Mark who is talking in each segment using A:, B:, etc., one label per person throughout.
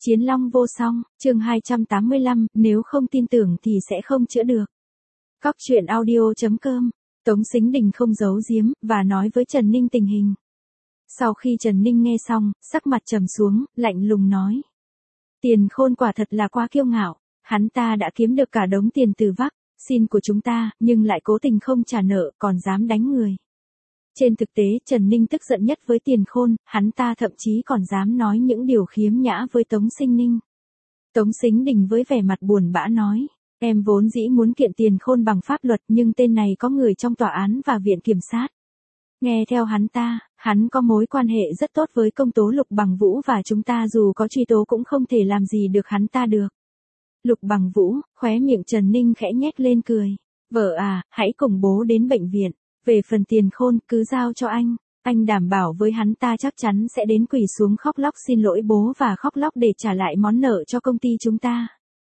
A: Chiến long vô song, chương 285, nếu không tin tưởng thì sẽ không chữa được. Cóc truyện audio.com, Tống Sính Đình không giấu giếm, và nói với Trần Ninh tình hình. Sau khi Trần Ninh nghe xong, sắc mặt trầm xuống, lạnh lùng nói. Tiền Khôn quả thật là quá kiêu ngạo, hắn ta đã kiếm được cả đống tiền từ vác, xin của chúng ta, nhưng lại cố tình không trả nợ, còn dám đánh người. Trên thực tế, Trần Ninh tức giận nhất với Tiền Khôn, hắn ta thậm chí còn dám nói những điều khiếm nhã với Tống Sinh Ninh. Tống Sính Đình với vẻ mặt buồn bã nói, em vốn dĩ muốn kiện Tiền Khôn bằng pháp luật, nhưng tên này có người trong tòa án và viện kiểm sát. Nghe theo hắn ta, hắn có mối quan hệ rất tốt với công tố Lục Bằng Vũ và chúng ta dù có truy tố cũng không thể làm gì được hắn ta được. Lục Bằng Vũ, khóe miệng Trần Ninh khẽ nhếch lên cười. Vợ à, hãy cùng bố đến bệnh viện. Về phần Tiền Khôn, cứ giao cho anh đảm bảo với hắn ta chắc chắn sẽ đến quỳ xuống khóc lóc xin lỗi bố và khóc lóc để trả lại món nợ cho công ty chúng ta.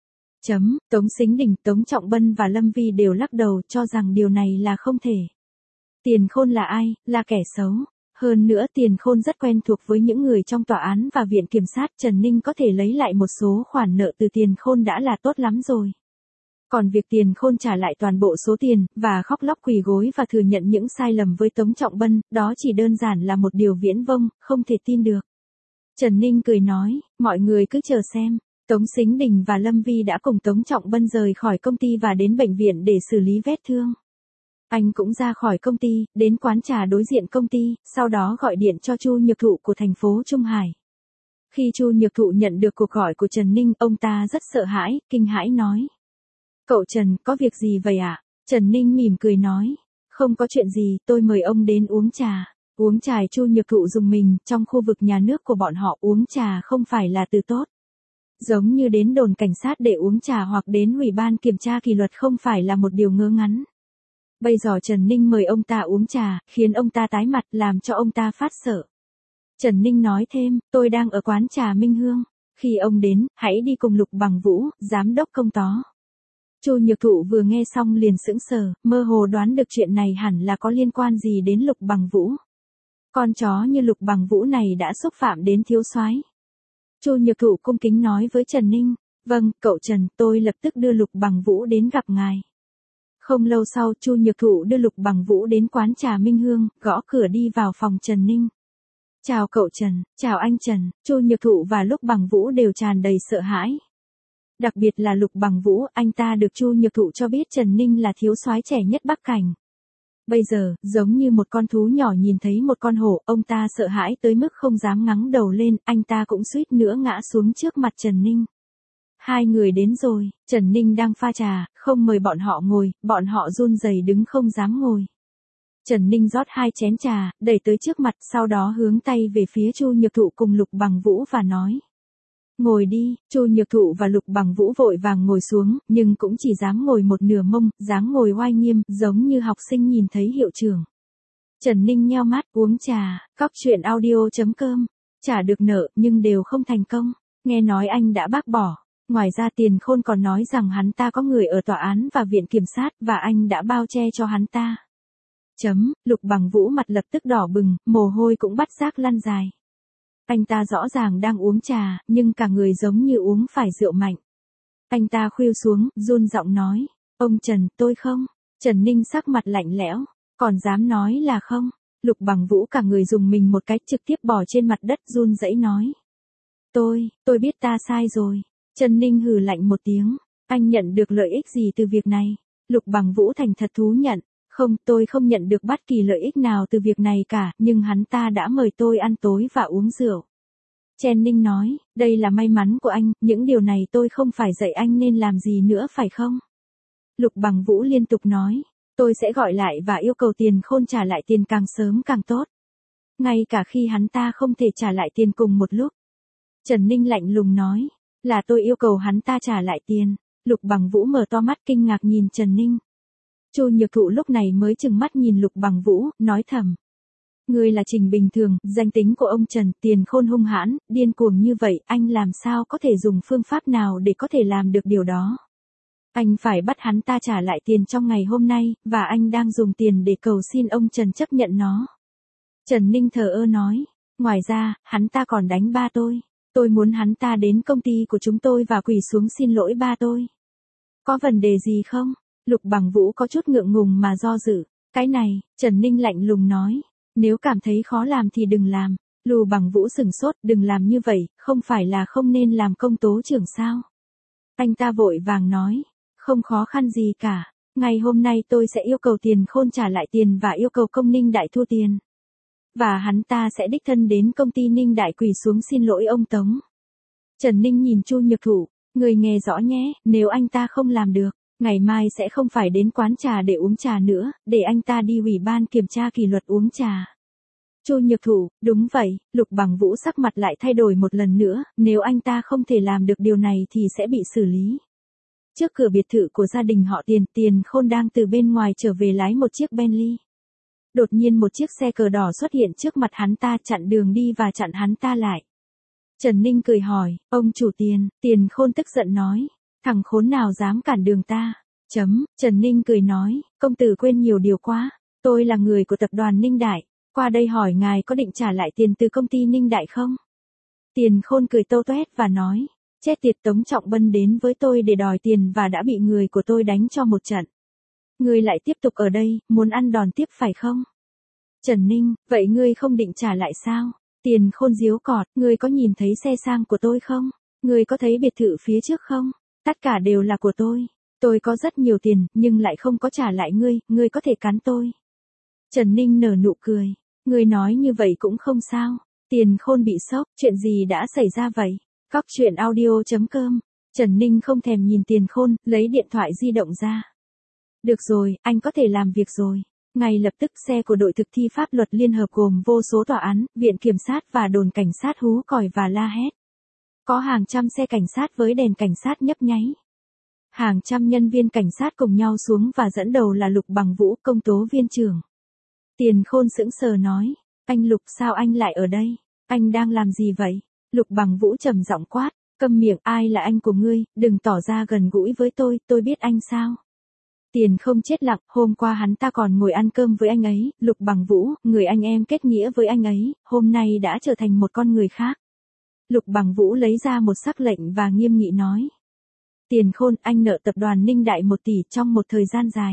A: Tống Sính Đình, Tống Trọng Bân và Lâm Vi đều lắc đầu cho rằng điều này là không thể. Tiền Khôn là ai? Là kẻ xấu. Hơn nữa Tiền Khôn rất quen thuộc với những người trong tòa án và viện kiểm sát, Trần Ninh có thể lấy lại một số khoản nợ từ Tiền Khôn đã là tốt lắm rồi. Còn việc Tiền Khôn trả lại toàn bộ số tiền, và khóc lóc quỳ gối và thừa nhận những sai lầm với Tống Trọng Bân, đó chỉ đơn giản là một điều viển vông, không thể tin được. Trần Ninh cười nói, mọi người cứ chờ xem. Tống Sính Đình và Lâm Vi đã cùng Tống Trọng Bân rời khỏi công ty và đến bệnh viện để xử lý vết thương. Anh cũng ra khỏi công ty, đến quán trà đối diện công ty, sau đó gọi điện cho Chu Nhược Thụ của thành phố Trung Hải. Khi Chu Nhược Thụ nhận được cuộc gọi của Trần Ninh, ông ta rất sợ hãi, kinh hãi nói. Cậu Trần, có việc gì vậy ạ? Trần Ninh mỉm cười nói. Không có chuyện gì, tôi mời ông đến uống trà. Uống trà. Chu Nhược Thụ dùng mình, trong khu vực nhà nước của bọn họ uống trà không phải là từ tốt. Giống như đến đồn cảnh sát để uống trà hoặc đến ủy ban kiểm tra kỷ luật không phải là một điều ngớ ngẩn. Bây giờ Trần Ninh mời ông ta uống trà, khiến ông ta tái mặt, làm cho ông ta phát sợ. Trần Ninh nói thêm, tôi đang ở quán trà Minh Hương. Khi ông đến, hãy đi cùng Lục Bằng Vũ, giám đốc công tố. Chu Nhược Thụ vừa nghe xong liền sững sờ, mơ hồ đoán được chuyện này hẳn là có liên quan gì đến Lục Bằng Vũ. Con chó như Lục Bằng Vũ này đã xúc phạm đến thiếu soái. Chu Nhược Thụ cung kính nói với Trần Ninh, vâng, cậu Trần, tôi lập tức đưa Lục Bằng Vũ đến gặp ngài. Không lâu sau, Chu Nhược Thụ đưa Lục Bằng Vũ đến quán trà Minh Hương, gõ cửa đi vào phòng Trần Ninh. Chào cậu Trần, chào anh Trần. Chu Nhược Thụ và Lục Bằng Vũ đều tràn đầy sợ hãi. Đặc biệt là Lục Bằng Vũ, anh ta được Chu Nhược Thụ cho biết Trần Ninh là thiếu soái trẻ nhất Bắc Cảnh. Bây giờ, giống như một con thú nhỏ nhìn thấy một con hổ, ông ta sợ hãi tới mức không dám ngẩng đầu lên, anh ta cũng suýt nữa ngã xuống trước mặt Trần Ninh. Hai người đến rồi, Trần Ninh đang pha trà, không mời bọn họ ngồi, bọn họ run rẩy đứng không dám ngồi. Trần Ninh rót 2 chén trà, đẩy tới trước mặt, sau đó hướng tay về phía Chu Nhược Thụ cùng Lục Bằng Vũ và nói. Ngồi đi. Chu Nhược Thụ và Lục Bằng Vũ vội vàng ngồi xuống, nhưng cũng chỉ dám ngồi một nửa mông, dáng ngồi oai nghiêm, giống như học sinh nhìn thấy hiệu trưởng. Trần Ninh nheo mắt, uống trà. Cóc truyện audio.com, trả được nợ, nhưng đều không thành công. Nghe nói anh đã bác bỏ. Ngoài ra Tiền Khôn còn nói rằng hắn ta có người ở tòa án và viện kiểm sát, và anh đã bao che cho hắn ta. Lục Bằng Vũ mặt lập tức đỏ bừng, mồ hôi cũng bắt giác lăn dài. Anh ta rõ ràng đang uống trà, nhưng cả người giống như uống phải rượu mạnh. Anh ta khuỵu xuống, run giọng nói, ông Trần, tôi không. Trần Ninh sắc mặt lạnh lẽo, còn dám nói là không. Lục Bằng Vũ cả người dùng mình một cái, trực tiếp bỏ trên mặt đất run rẩy nói. Tôi biết ta sai rồi. Trần Ninh hừ lạnh một tiếng, anh nhận được lợi ích gì từ việc này? Lục Bằng Vũ thành thật thú nhận. Không, tôi không nhận được bất kỳ lợi ích nào từ việc này cả, nhưng hắn ta đã mời tôi ăn tối và uống rượu. Trần Ninh nói, đây là may mắn của anh, những điều này tôi không phải dạy anh nên làm gì nữa phải không? Lục Bằng Vũ liên tục nói, tôi sẽ gọi lại và yêu cầu Tiền Khôn trả lại tiền càng sớm càng tốt. Ngay cả khi hắn ta không thể trả lại tiền cùng một lúc. Trần Ninh lạnh lùng nói, là tôi yêu cầu hắn ta trả lại tiền. Lục Bằng Vũ mở to mắt kinh ngạc nhìn Trần Ninh. Chu Nhược Thụ lúc này mới trừng mắt nhìn Lục Bằng Vũ, nói thầm. Người là Trình Bình Thường, danh tính của ông Trần, Tiền Khôn hung hãn, điên cuồng như vậy, anh làm sao có thể dùng phương pháp nào để có thể làm được điều đó? Anh phải bắt hắn ta trả lại tiền trong ngày hôm nay, và anh đang dùng tiền để cầu xin ông Trần chấp nhận nó. Trần Ninh thờ ơ nói, ngoài ra, hắn ta còn đánh ba tôi. Tôi muốn hắn ta đến công ty của chúng tôi và quỳ xuống xin lỗi ba tôi. Có vấn đề gì không? Lục Bằng Vũ có chút ngượng ngùng mà do dự. Cái này, Trần Ninh lạnh lùng nói. Nếu cảm thấy khó làm thì đừng làm. Lục Bằng Vũ sửng sốt, đừng làm như vậy, không phải là không nên làm công tố trưởng sao? Anh ta vội vàng nói. Không khó khăn gì cả. Ngày hôm nay tôi sẽ yêu cầu Tiền Khôn trả lại tiền và yêu cầu công Ninh Đại thu tiền. Và hắn ta sẽ đích thân đến công ty Ninh Đại quỳ xuống xin lỗi ông Tống. Trần Ninh nhìn Chu Nhược Thụ, người nghe rõ nhé, nếu anh ta không làm được, ngày mai sẽ không phải đến quán trà để uống trà nữa, để anh ta đi ủy ban kiểm tra kỷ luật uống trà. Chu Nhược Thụ, đúng vậy, Lục Bằng Vũ sắc mặt lại thay đổi một lần nữa, nếu anh ta không thể làm được điều này thì sẽ bị xử lý. Trước cửa biệt thự của gia đình họ Tiền Khôn đang từ bên ngoài trở về lái một chiếc Bentley. Đột nhiên một chiếc xe cờ đỏ xuất hiện trước mặt hắn ta, chặn đường đi và chặn hắn ta lại. Trần Ninh cười hỏi, ông chủ Tiền Khôn tức giận nói, thằng khốn nào dám cản đường ta? Trần Ninh cười nói, công tử quên nhiều điều quá, tôi là người của tập đoàn Ninh Đại, qua đây hỏi ngài có định trả lại tiền từ công ty Ninh Đại không? Tiền Khôn cười tâu tuét và nói, chết tiệt, Tống Trọng Bân đến với tôi để đòi tiền và đã bị người của tôi đánh cho một trận. Ngươi lại tiếp tục ở đây, muốn ăn đòn tiếp phải không? Trần Ninh, vậy ngươi không định trả lại sao? Tiền Khôn giếu cọt, ngươi có nhìn thấy xe sang của tôi không? Ngươi có thấy biệt thự phía trước không? Tất cả đều là của tôi. Tôi có rất nhiều tiền, nhưng lại không có trả lại ngươi có thể cắn tôi. Trần Ninh nở nụ cười. Ngươi nói như vậy cũng không sao. Tiền Khôn bị sốc, chuyện gì đã xảy ra vậy? Cóc truyện audio.com. Trần Ninh không thèm nhìn Tiền Khôn, lấy điện thoại di động ra. Được rồi, anh có thể làm việc rồi. Ngay lập tức xe của đội thực thi pháp luật liên hợp gồm vô số tòa án, viện kiểm sát và đồn cảnh sát hú còi và la hét. Có hàng trăm xe cảnh sát với đèn cảnh sát nhấp nháy. Hàng trăm nhân viên cảnh sát cùng nhau xuống và dẫn đầu là Lục Bằng Vũ, công tố viên trưởng. Tiền Khôn sững sờ nói, anh Lục, sao anh lại ở đây? Anh đang làm gì vậy? Lục Bằng Vũ trầm giọng quát, câm miệng, ai là anh của ngươi, đừng tỏ ra gần gũi với tôi biết anh sao? Tiền không chết lặng, hôm qua hắn ta còn ngồi ăn cơm với anh ấy, Lục Bằng Vũ, người anh em kết nghĩa với anh ấy, hôm nay đã trở thành một con người khác. Lục Bằng Vũ lấy ra một sắc lệnh và nghiêm nghị nói. Tiền Khôn, anh nợ tập đoàn Ninh Đại 1 tỷ trong một thời gian dài.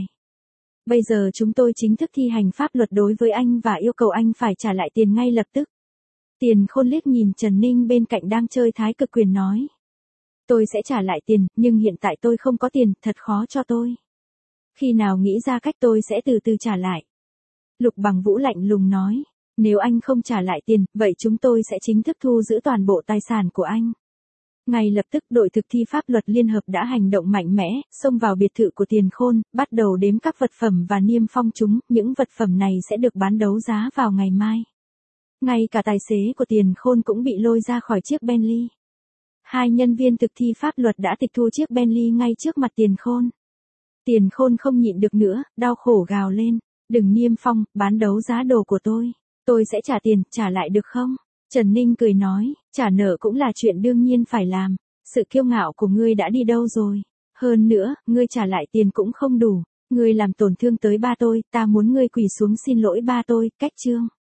A: Bây giờ chúng tôi chính thức thi hành pháp luật đối với anh và yêu cầu anh phải trả lại tiền ngay lập tức. Tiền Khôn liếc nhìn Trần Ninh bên cạnh đang chơi thái cực quyền nói. Tôi sẽ trả lại tiền, nhưng hiện tại tôi không có tiền, thật khó cho tôi. Khi nào nghĩ ra cách tôi sẽ từ từ trả lại. Lục Bằng Vũ lạnh lùng nói, nếu anh không trả lại tiền, vậy chúng tôi sẽ chính thức thu giữ toàn bộ tài sản của anh. Ngay lập tức đội thực thi pháp luật liên hợp đã hành động mạnh mẽ, xông vào biệt thự của Tiền Khôn, bắt đầu đếm các vật phẩm và niêm phong chúng, những vật phẩm này sẽ được bán đấu giá vào ngày mai. Ngay cả tài xế của Tiền Khôn cũng bị lôi ra khỏi chiếc Bentley. Hai nhân viên thực thi pháp luật đã tịch thu chiếc Bentley ngay trước mặt Tiền Khôn. Tiền Khôn không nhịn được nữa, đau khổ gào lên, đừng niêm phong, bán đấu giá đồ của tôi sẽ trả tiền, trả lại được không? Trần Ninh cười nói, trả nợ cũng là chuyện đương nhiên phải làm, sự kiêu ngạo của ngươi đã đi đâu rồi? Hơn nữa, ngươi trả lại tiền cũng không đủ, ngươi làm tổn thương tới ba tôi, ta muốn ngươi quỳ xuống xin lỗi ba tôi, cách chương.